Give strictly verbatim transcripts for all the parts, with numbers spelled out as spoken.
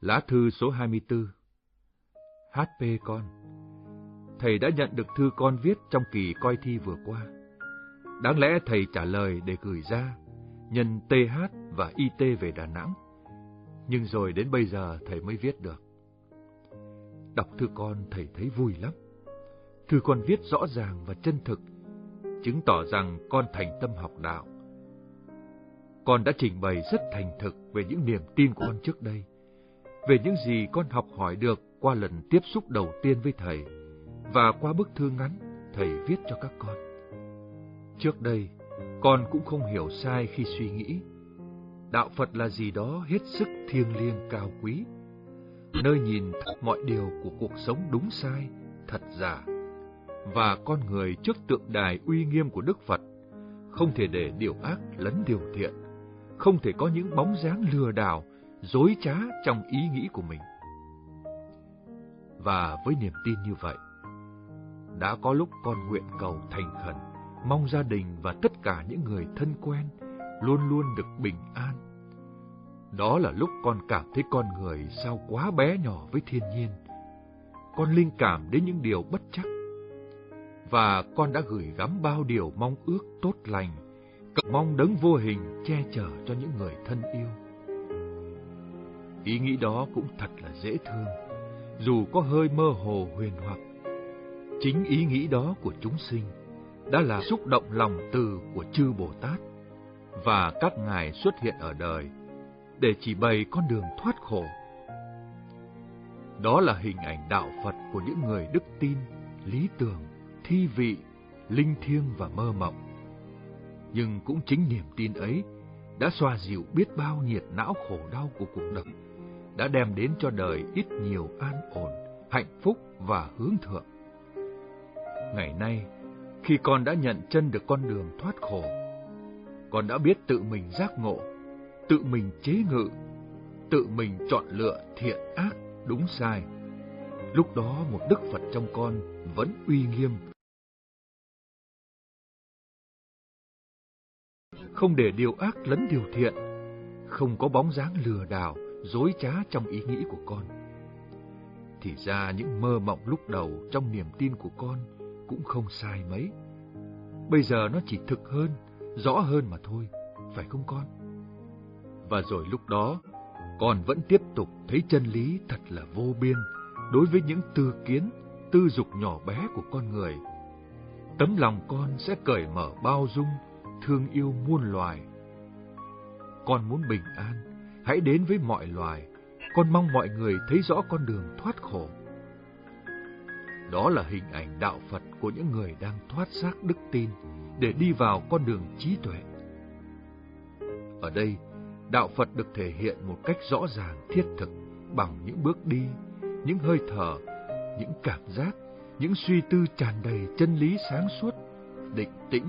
Lá thư số hai mươi tư. hát pê con. Thầy đã nhận được thư con viết trong kỳ coi thi vừa qua. Đáng lẽ thầy trả lời để gửi ra, nhân tê hát và i tê về Đà Nẵng. Nhưng rồi đến bây giờ thầy mới viết được. Đọc thư con thầy thấy vui lắm. Thư con viết rõ ràng và chân thực, chứng tỏ rằng con thành tâm học đạo. Con đã trình bày rất thành thực về những niềm tin của con trước đây, về những gì con học hỏi được qua lần tiếp xúc đầu tiên với thầy, và qua bức thư ngắn thầy viết cho các con. Trước đây, con cũng không hiểu sai khi suy nghĩ đạo Phật là gì đó hết sức thiêng liêng cao quý, nơi nhìn thật mọi điều của cuộc sống đúng sai, thật giả, và con người trước tượng đài uy nghiêm của Đức Phật không thể để điều ác lấn điều thiện, không thể có những bóng dáng lừa đảo, dối trá trong ý nghĩ của mình. Và với niềm tin như vậy, đã có lúc con nguyện cầu thành khẩn, mong gia đình và tất cả những người thân quen luôn luôn được bình an. Đó là lúc con cảm thấy con người sao quá bé nhỏ với thiên nhiên. Con linh cảm đến những điều bất trắc, và con đã gửi gắm bao điều mong ước tốt lành, cầu mong đấng vô hình che chở cho những người thân yêu. Ý nghĩ đó cũng thật là dễ thương, dù có hơi mơ hồ huyền hoặc. Chính ý nghĩ đó của chúng sinh đã là xúc động lòng từ của chư Bồ Tát, và các ngài xuất hiện ở đời để chỉ bày con đường thoát khổ. Đó là hình ảnh đạo Phật của những người đức tin, lý tưởng, thi vị, linh thiêng và mơ mộng. Nhưng cũng chính niềm tin ấy đã xoa dịu biết bao nhiệt não khổ đau của cuộc đời, đã đem đến cho đời ít nhiều an ổn, hạnh phúc và hướng thượng. Ngày nay, khi con đã nhận chân được con đường thoát khổ, con đã biết tự mình giác ngộ, tự mình chế ngự, tự mình chọn lựa thiện ác, đúng sai. Lúc đó một Đức Phật trong con vẫn uy nghiêm, không để điều ác lấn điều thiện, không có bóng dáng lừa đảo, dối trá trong ý nghĩ của con. Thì ra những mơ mộng lúc đầu trong niềm tin của con cũng không sai mấy. Bây giờ nó chỉ thực hơn, rõ hơn mà thôi, phải không con? Và rồi lúc đó, con vẫn tiếp tục thấy chân lý thật là vô biên đối với những tư kiến, tư dục nhỏ bé của con người. Tấm lòng con sẽ cởi mở bao dung, thương yêu muôn loài. Con muốn bình an, hãy đến với mọi loài. Con mong mọi người thấy rõ con đường thoát khổ. Đó là hình ảnh đạo Phật của những người đang thoát xác đức tin để đi vào con đường trí tuệ. Ở đây, đạo Phật được thể hiện một cách rõ ràng, thiết thực bằng những bước đi, những hơi thở, những cảm giác, những suy tư tràn đầy chân lý sáng suốt, định tĩnh,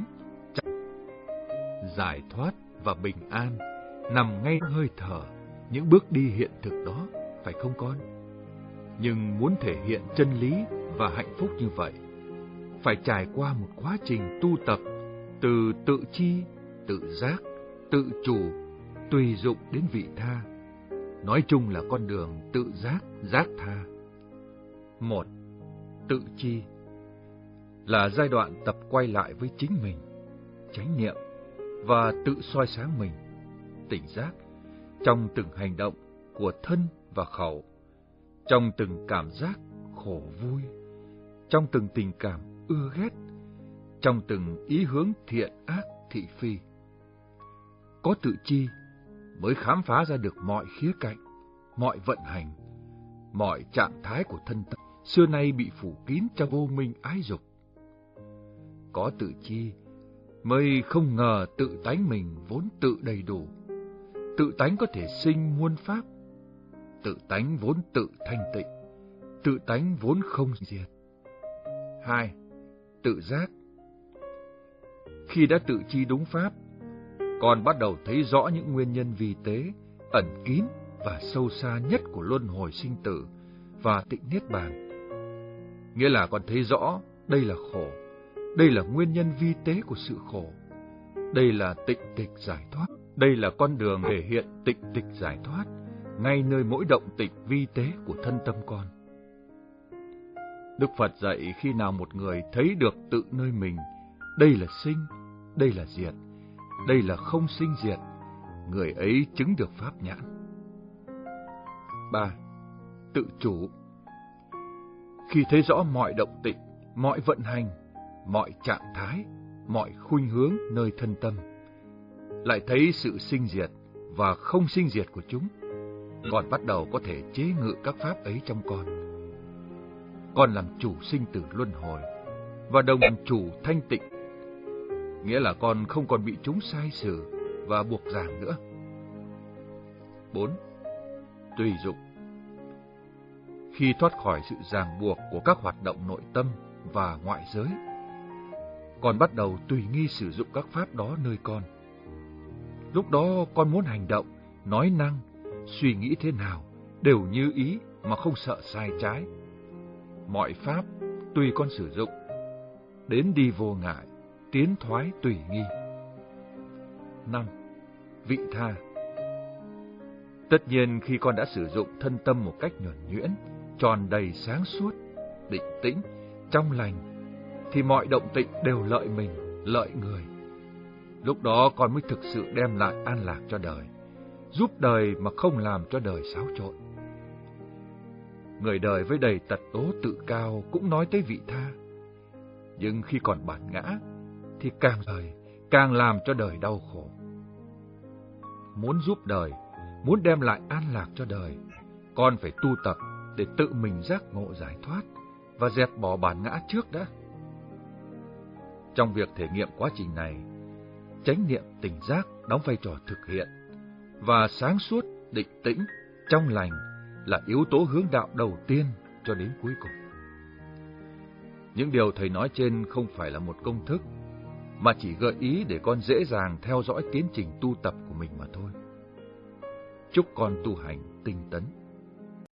giải thoát và bình an nằm ngay trong hơi thở, những bước đi hiện thực đó, phải không con? Nhưng muốn thể hiện chân lý và hạnh phúc như vậy, phải trải qua một quá trình tu tập từ tự chi, tự giác, tự chủ, tùy dụng đến vị tha. Nói chung là con đường tự giác, giác tha. Một, tự chi là giai đoạn tập quay lại với chính mình, chánh niệm và tự soi sáng mình, tỉnh giác trong từng hành động của thân và khẩu, trong từng cảm giác khổ vui, trong từng tình cảm ưa ghét, trong từng ý hướng thiện ác thị phi. Có tự chi mới khám phá ra được mọi khía cạnh, mọi vận hành, mọi trạng thái của thân tâm xưa nay bị phủ kín trong vô minh ái dục. Có tự chi mới không ngờ tự tánh mình vốn tự đầy đủ, tự tánh có thể sinh muôn pháp, tự tánh vốn tự thanh tịnh, tự tánh vốn không diệt. Hai, tự giác. Khi đã tự chi đúng pháp, con bắt đầu thấy rõ những nguyên nhân vi tế, ẩn kín và sâu xa nhất của luân hồi sinh tử và tịnh niết bàn. Nghĩa là con thấy rõ đây là khổ, đây là nguyên nhân vi tế của sự khổ, đây là tịnh tịch giải thoát, đây là con đường thể hiện tịnh tịch giải thoát, ngay nơi mỗi động tĩnh vi tế của thân tâm con. Đức Phật dạy khi nào một người thấy được tự nơi mình, đây là sinh, đây là diệt, đây là không sinh diệt, người ấy chứng được pháp nhãn. ba. Tự chủ. Khi thấy rõ mọi động tĩnh, mọi vận hành, mọi trạng thái, mọi khuynh hướng nơi thân tâm, lại thấy sự sinh diệt và không sinh diệt của chúng, con bắt đầu có thể chế ngự các pháp ấy trong con. Con làm chủ sinh tử luân hồi và đồng làm chủ thanh tịnh, nghĩa là con không còn bị chúng sai xử và buộc ràng nữa. bốn. Tùy dụng. Khi thoát khỏi sự ràng buộc của các hoạt động nội tâm và ngoại giới, con bắt đầu tùy nghi sử dụng các pháp đó nơi con. Lúc đó con muốn hành động, nói năng, suy nghĩ thế nào đều như ý mà không sợ sai trái. Mọi pháp tùy con sử dụng, đến đi vô ngại, tiến thoái tùy nghi. năm. Vị tha. Tất nhiên khi con đã sử dụng thân tâm một cách nhuần nhuyễn, tròn đầy sáng suốt, định tĩnh, trong lành, thì mọi động tĩnh đều lợi mình, lợi người. Lúc đó con mới thực sự đem lại an lạc cho đời, giúp đời mà không làm cho đời xáo trộn. Người đời với đầy tật tố tự cao cũng nói tới vị tha, nhưng khi còn bản ngã thì càng đời càng làm cho đời đau khổ. Muốn giúp đời, muốn đem lại an lạc cho đời, con phải tu tập để tự mình giác ngộ giải thoát và dẹp bỏ bản ngã trước đã. Trong việc thể nghiệm quá trình này, chánh niệm tỉnh giác đóng vai trò thực hiện, và sáng suốt, định tĩnh, trong lành là yếu tố hướng đạo đầu tiên cho đến cuối cùng. Những điều thầy nói trên không phải là một công thức, mà chỉ gợi ý để con dễ dàng theo dõi tiến trình tu tập của mình mà thôi. Chúc con tu hành tinh tấn.